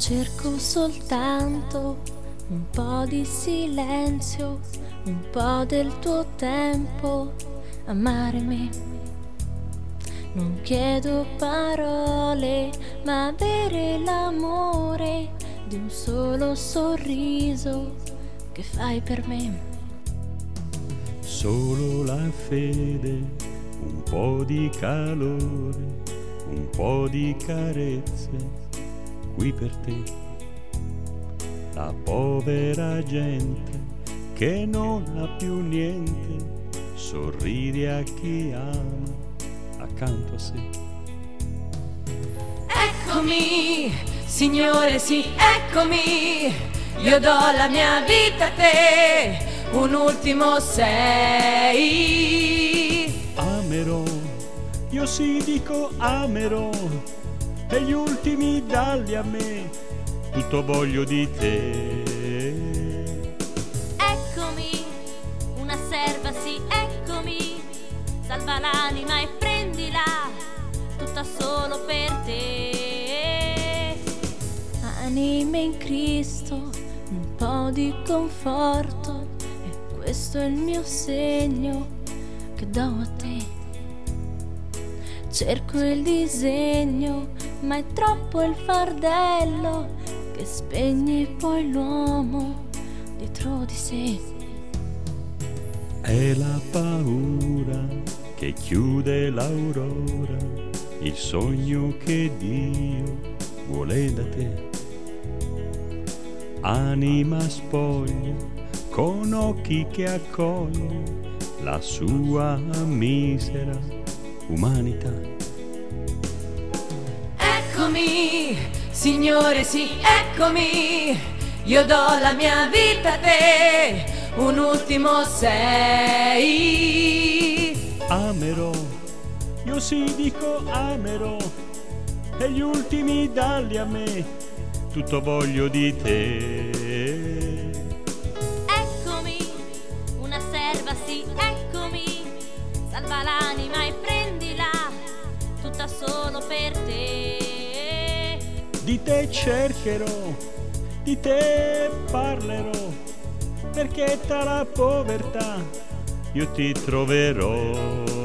Cerco soltanto un po' di silenzio, un po' del tuo tempo, amare me. Non chiedo parole, ma avere l'amore di un solo sorriso che fai per me. Solo la fede, un po' di calore, un po' di carezze qui per te. La povera gente che non ha più niente sorride a chi ama accanto a sé. Eccomi, Signore, sì, eccomi, io do la mia vita a te, un ultimo sei. Amerò, io sì dico amerò, e gli ultimi dalli a me, tutto voglio di te. Eccomi, una serva, sì, eccomi, salva l'anima e prendila, tutta solo per te. Anime in Cristo, un po' di conforto, e questo è il mio segno che do a te. Cerco il disegno, ma è troppo il fardello che spegne poi l'uomo dietro di sé. È la paura che chiude l'aurora, il sogno che Dio vuole da te. Anima spoglia, con occhi che accoglie la sua misera umanità. Eccomi, Signore, sì, eccomi, io do la mia vita a te, un ultimo sei. Amerò, io sì dico amerò, e gli ultimi dalli a me, tutto voglio di te. Eccomi, una serva, sì, eccomi, salva l'anima e prendila, tutta solo per te. Di te cercherò, di te parlerò, perché tra la povertà io ti troverò.